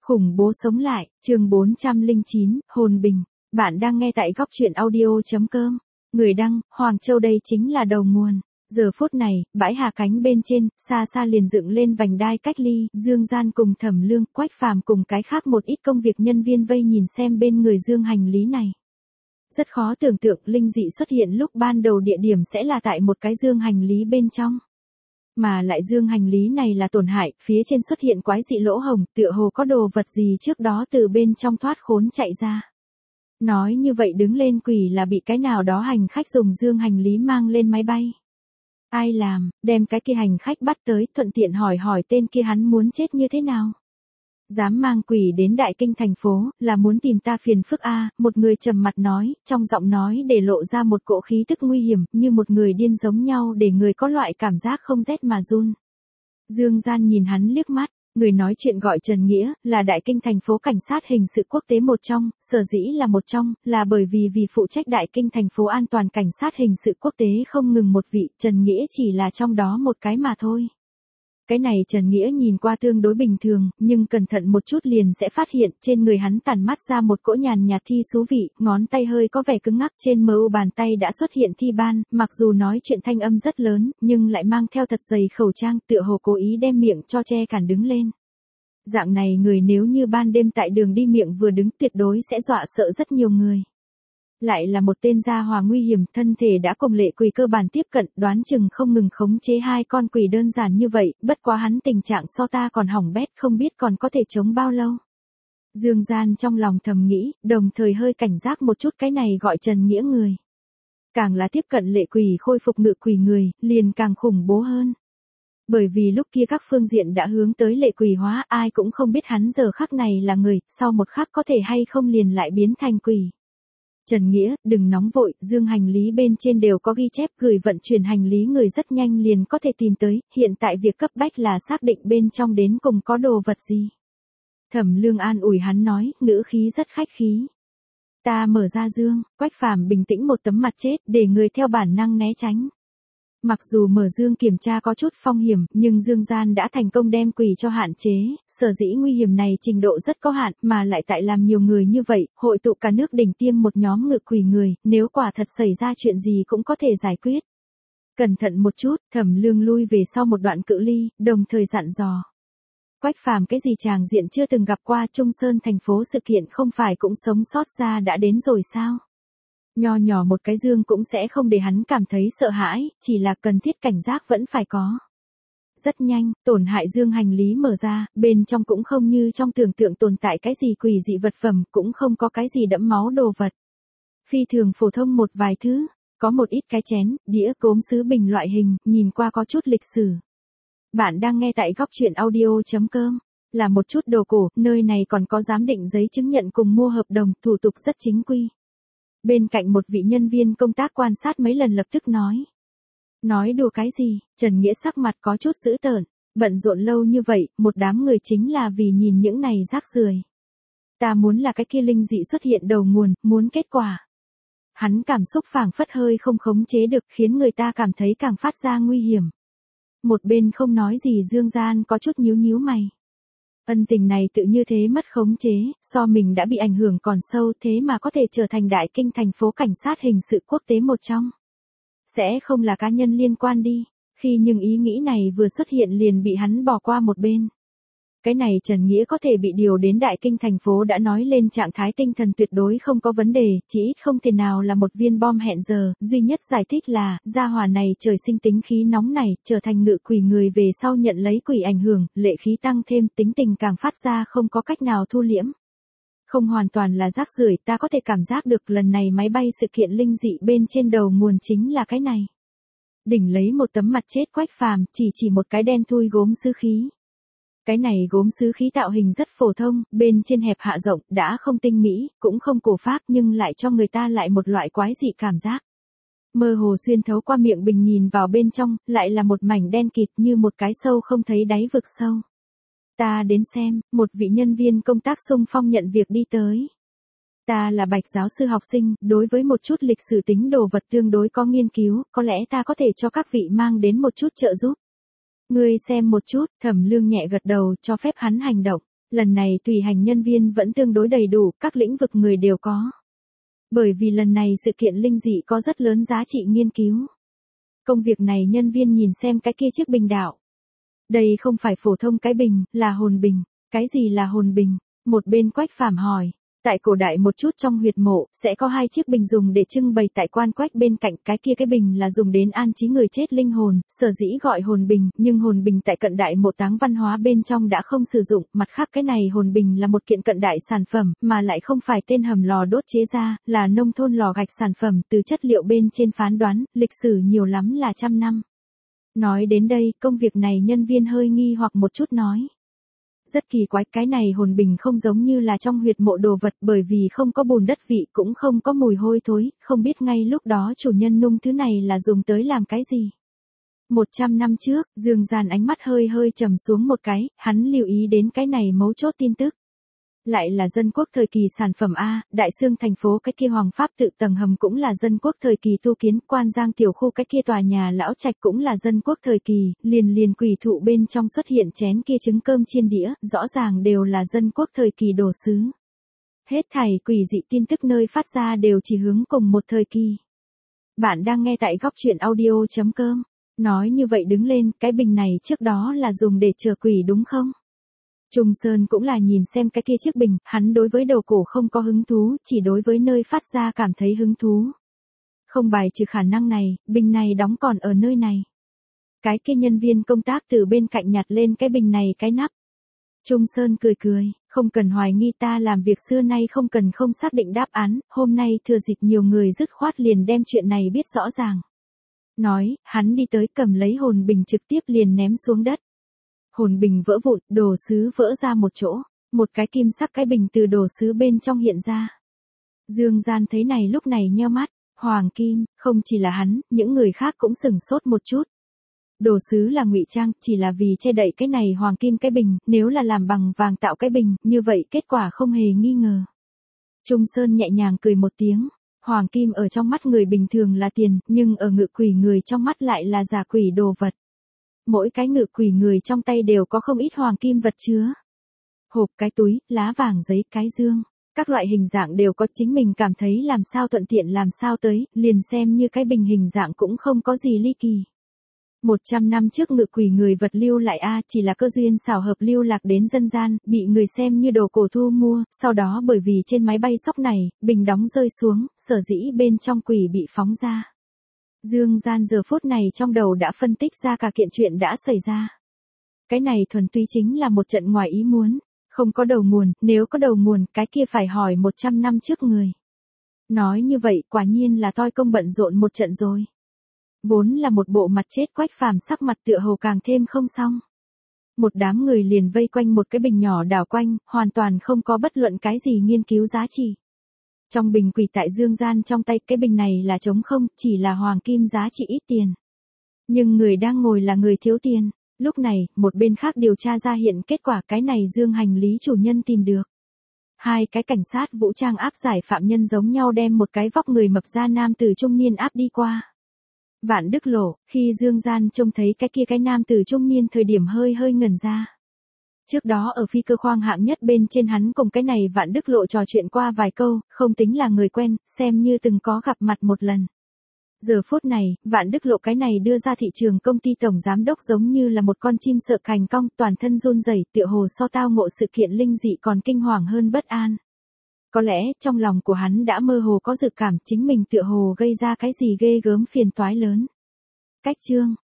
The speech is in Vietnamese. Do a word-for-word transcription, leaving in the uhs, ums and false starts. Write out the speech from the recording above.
Khủng bố sống lại, chương bốn trăm lẻ chín, hồn bình. Bạn đang nghe tại góc truyện audio.com. Người đăng, Hoàng Châu đây chính là đầu nguồn. Giờ phút này, bãi hạ cánh bên trên, xa xa liền dựng lên vành đai cách ly, Dương Gian cùng Thẩm Lương, Quách Phàm cùng cái khác một ít công việc nhân viên vây nhìn xem bên người dương hành lý này. Rất khó tưởng tượng linh dị xuất hiện lúc ban đầu địa điểm sẽ là tại một cái dương hành lý bên trong. Mà lại dương hành lý này là tổn hại, phía trên xuất hiện quái dị lỗ hồng, tựa hồ có đồ vật gì trước đó từ bên trong thoát khốn chạy ra. Nói như vậy đứng lên quỷ là bị cái nào đó hành khách dùng dương hành lý mang lên máy bay. Ai làm, đem cái kia hành khách bắt tới, thuận tiện hỏi hỏi tên kia hắn muốn chết như thế nào. Dám mang quỷ đến Đại Kinh thành phố, là muốn tìm ta phiền phức a, một người trầm mặt nói, trong giọng nói để lộ ra một cỗ khí tức nguy hiểm, như một người điên giống nhau để người có loại cảm giác không rét mà run. Dương Gian nhìn hắn liếc mắt, người nói chuyện gọi Trần Nghĩa, là Đại Kinh thành phố cảnh sát hình sự quốc tế một trong, sở dĩ là một trong, là bởi vì vì phụ trách Đại Kinh thành phố an toàn cảnh sát hình sự quốc tế không ngừng một vị, Trần Nghĩa chỉ là trong đó một cái mà thôi. Cái này Trần Nghĩa nhìn qua tương đối bình thường, nhưng cẩn thận một chút liền sẽ phát hiện trên người hắn tản mắt ra một cỗ nhàn nhạt thi xú vị, ngón tay hơi có vẻ cứng ngắc, trên mờ u bàn tay đã xuất hiện thi ban, mặc dù nói chuyện thanh âm rất lớn, nhưng lại mang theo thật dày khẩu trang, tựa hồ cố ý đem miệng cho che cản đứng lên. Dạng này người nếu như ban đêm tại đường đi miệng vừa đứng tuyệt đối sẽ dọa sợ rất nhiều người. Lại là một tên gia hòa nguy hiểm, thân thể đã cùng lệ quỷ cơ bản tiếp cận, đoán chừng không ngừng khống chế hai con quỷ đơn giản như vậy, bất quá hắn tình trạng so ta còn hỏng bét, không biết còn có thể chống bao lâu. Dương Gian trong lòng thầm nghĩ, đồng thời hơi cảnh giác một chút cái này gọi Trần Nghĩa người. Càng là tiếp cận lệ quỷ khôi phục ngự quỷ người, liền càng khủng bố hơn. Bởi vì lúc kia các phương diện đã hướng tới lệ quỷ hóa, ai cũng không biết hắn giờ khắc này là người, sau một khắc có thể hay không liền lại biến thành quỷ. Trần Nghĩa, đừng nóng vội, dương hành lý bên trên đều có ghi chép, gửi vận chuyển hành lý người rất nhanh liền có thể tìm tới, hiện tại việc cấp bách là xác định bên trong đến cùng có đồ vật gì. Thẩm Lương an ủi hắn nói, ngữ khí rất khách khí. Ta mở ra dương, Quách Phàm bình tĩnh một tấm mặt chết, để người theo bản năng né tránh. Mặc dù mở dương kiểm tra có chút phong hiểm, nhưng Dương Gian đã thành công đem quỷ cho hạn chế, sở dĩ nguy hiểm này trình độ rất có hạn, mà lại tại làm nhiều người như vậy, hội tụ cả nước đỉnh tiêm một nhóm ngự quỷ người, nếu quả thật xảy ra chuyện gì cũng có thể giải quyết. Cẩn thận một chút, Thẩm Lương lui về sau một đoạn cự ly, đồng thời dặn dò. Quách Phàm cái gì chàng diện chưa từng gặp qua Trung Sơn thành phố sự kiện không phải cũng sống sót ra đã đến rồi sao? Nho nhỏ một cái dương cũng sẽ không để hắn cảm thấy sợ hãi, chỉ là cần thiết cảnh giác vẫn phải có. Rất nhanh, tổn hại dương hành lý mở ra, bên trong cũng không như trong tưởng tượng tồn tại cái gì quỷ dị vật phẩm, cũng không có cái gì đẫm máu đồ vật. Phi thường phổ thông một vài thứ, có một ít cái chén, đĩa, gốm sứ bình loại hình, nhìn qua có chút lịch sử. Bạn đang nghe tại góc truyện audio.com, là một chút đồ cổ, nơi này còn có giám định giấy chứng nhận cùng mua hợp đồng, thủ tục rất chính quy. Bên cạnh một vị nhân viên công tác quan sát mấy lần lập tức nói. Nói đùa cái gì, Trần Nghĩa sắc mặt có chút dữ tợn, bận rộn lâu như vậy, một đám người chính là vì nhìn những này rác rưởi. Ta muốn là cái kia linh dị xuất hiện đầu nguồn, muốn kết quả. Hắn cảm xúc phảng phất hơi không khống chế được khiến người ta cảm thấy càng phát ra nguy hiểm. Một bên không nói gì Dương Gian có chút nhíu nhíu mày. Ân tình này tự như thế mất khống chế, so mình đã bị ảnh hưởng còn sâu thế mà có thể trở thành Đại Kinh thành phố cảnh sát hình sự quốc tế một trong. Sẽ không là cá nhân liên quan đi, khi nhưng ý nghĩ này vừa xuất hiện liền bị hắn bỏ qua một bên. Cái này Trần Nghĩa có thể bị điều đến Đại Kinh thành phố đã nói lên trạng thái tinh thần tuyệt đối không có vấn đề, chỉ ít không thể nào là một viên bom hẹn giờ, duy nhất giải thích là, gia hỏa này trời sinh tính khí nóng này, trở thành ngự quỷ người về sau nhận lấy quỷ ảnh hưởng, lệ khí tăng thêm, tính tình càng phát ra không có cách nào thu liễm. Không hoàn toàn là rác rưởi, ta có thể cảm giác được lần này máy bay sự kiện linh dị bên trên đầu nguồn chính là cái này. Đỉnh lấy một tấm mặt chết Quách Phàm, chỉ chỉ một cái đen thui gốm sứ khí. Cái này gốm sứ khí tạo hình rất phổ thông, bên trên hẹp hạ rộng, đã không tinh mỹ, cũng không cổ phác nhưng lại cho người ta lại một loại quái dị cảm giác. Mơ hồ xuyên thấu qua miệng bình nhìn vào bên trong, lại là một mảnh đen kịt như một cái sâu không thấy đáy vực sâu. Ta đến xem, một vị nhân viên công tác xung phong nhận việc đi tới. Ta là Bạch giáo sư học sinh, đối với một chút lịch sử tính đồ vật tương đối có nghiên cứu, có lẽ ta có thể cho các vị mang đến một chút trợ giúp. Ngươi xem một chút, Thẩm Lương nhẹ gật đầu cho phép hắn hành động. Lần này tùy hành nhân viên vẫn tương đối đầy đủ, các lĩnh vực người đều có. Bởi vì lần này sự kiện linh dị có rất lớn giá trị nghiên cứu. Công việc này nhân viên nhìn xem cái kia chiếc bình đạo. Đây không phải phổ thông cái bình, là hồn bình. Cái gì là hồn bình? Một bên Quách Phàm hỏi. Tại cổ đại một chút trong huyệt mộ, sẽ có hai chiếc bình dùng để trưng bày tại quan quách bên cạnh, cái kia cái bình là dùng đến an trí người chết linh hồn, sở dĩ gọi hồn bình, nhưng hồn bình tại cận đại mộ táng văn hóa bên trong đã không sử dụng, mặt khác cái này hồn bình là một kiện cận đại sản phẩm, mà lại không phải tên hầm lò đốt chế ra, là nông thôn lò gạch sản phẩm, từ chất liệu bên trên phán đoán, lịch sử nhiều lắm là trăm năm. Nói đến đây, công việc này nhân viên hơi nghi hoặc một chút nói. Rất kỳ quái, cái này hồn bình không giống như là trong huyệt mộ đồ vật, bởi vì không có bùn đất vị cũng không có mùi hôi thối, không biết ngay lúc đó chủ nhân nung thứ này là dùng tới làm cái gì. Một trăm năm trước, Dương Gian ánh mắt hơi hơi trầm xuống một cái, hắn lưu ý đến cái này mấu chốt tin tức. Lại là dân quốc thời kỳ sản phẩm A, Đại Xương thành phố cái kia hoàng pháp tự tầng hầm cũng là dân quốc thời kỳ tu kiến, Quan Giang tiểu khu cái kia tòa nhà lão trạch cũng là dân quốc thời kỳ, liền liền quỷ thụ bên trong xuất hiện chén kia trứng cơm chiên đĩa, rõ ràng đều là dân quốc thời kỳ đồ sứ. Hết thảy quỷ dị tin tức nơi phát ra đều chỉ hướng cùng một thời kỳ. Bạn đang nghe tại góc truyện audio chấm com. Nói như vậy đứng lên, cái bình này trước đó là dùng để chở quỷ đúng không? Trung Sơn cũng là nhìn xem cái kia chiếc bình, hắn đối với đầu cổ không có hứng thú, chỉ đối với nơi phát ra cảm thấy hứng thú. Không bài trừ khả năng này, bình này đóng còn ở nơi này. Cái kia nhân viên công tác từ bên cạnh nhặt lên cái bình này cái nắp. Trung Sơn cười cười, không cần hoài nghi, ta làm việc xưa nay không cần không xác định đáp án, hôm nay thừa dịp nhiều người dứt khoát liền đem chuyện này biết rõ ràng. Nói, hắn đi tới cầm lấy hồn bình trực tiếp liền ném xuống đất. Hồn bình vỡ vụn, đồ sứ vỡ ra một chỗ, một cái kim sắc cái bình từ đồ sứ bên trong hiện ra. Dương Gian thấy này lúc này nheo mắt, hoàng kim, không chỉ là hắn, những người khác cũng sửng sốt một chút. Đồ sứ là ngụy trang, chỉ là vì che đậy cái này hoàng kim cái bình, nếu là làm bằng vàng tạo cái bình, như vậy kết quả không hề nghi ngờ. Trung Sơn nhẹ nhàng cười một tiếng, hoàng kim ở trong mắt người bình thường là tiền, nhưng ở ngự quỷ người trong mắt lại là giả quỷ đồ vật. Mỗi cái ngự quỷ người trong tay đều có không ít hoàng kim vật chứa. Hộp, cái túi, lá vàng giấy, cái dương, các loại hình dạng đều có, chính mình cảm thấy làm sao thuận tiện làm sao tới, liền xem như cái bình hình dạng cũng không có gì ly kỳ. Một trăm năm trước ngự quỷ người vật lưu lại A, chỉ là cơ duyên xảo hợp lưu lạc đến dân gian, bị người xem như đồ cổ thu mua, sau đó bởi vì trên máy bay sóc này, bình đóng rơi xuống, sở dĩ bên trong quỷ bị phóng ra. Dương Gian giờ phút này trong đầu đã phân tích ra cả kiện chuyện đã xảy ra. Cái này thuần túy chính là một trận ngoài ý muốn, không có đầu nguồn, nếu có đầu nguồn, cái kia phải hỏi một trăm năm trước người. Nói như vậy, quả nhiên là toi công bận rộn một trận rồi. Vốn là một bộ mặt chết Quách Phàm sắc mặt tựa hồ càng thêm không xong. Một đám người liền vây quanh một cái bình nhỏ đảo quanh, hoàn toàn không có bất luận cái gì nghiên cứu giá trị. Trong bình quỷ tại Dương Gian trong tay, cái bình này là trống không, chỉ là hoàng kim giá trị ít tiền. Nhưng người đang ngồi là người thiếu tiền. Lúc này, một bên khác điều tra ra hiện kết quả, cái này Dương hành lý chủ nhân tìm được. Hai cái cảnh sát vũ trang áp giải phạm nhân giống nhau đem một cái vóc người mập ra nam tử trung niên áp đi qua. Vạn Đức Lộ, khi Dương Gian trông thấy cái kia cái nam tử trung niên thời điểm hơi hơi ngẩn ra. Trước đó ở phi cơ khoang hạng nhất bên trên hắn cùng cái này Vạn Đức Lộ trò chuyện qua vài câu, không tính là người quen, xem như từng có gặp mặt một lần. Giờ phút này, Vạn Đức Lộ cái này đưa ra thị trường công ty tổng giám đốc giống như là một con chim sợ cành cong, toàn thân run rẩy, tựa hồ so tao ngộ sự kiện linh dị còn kinh hoàng hơn bất an. Có lẽ, trong lòng của hắn đã mơ hồ có dự cảm chính mình tựa hồ gây ra cái gì ghê gớm phiền toái lớn. Cách chương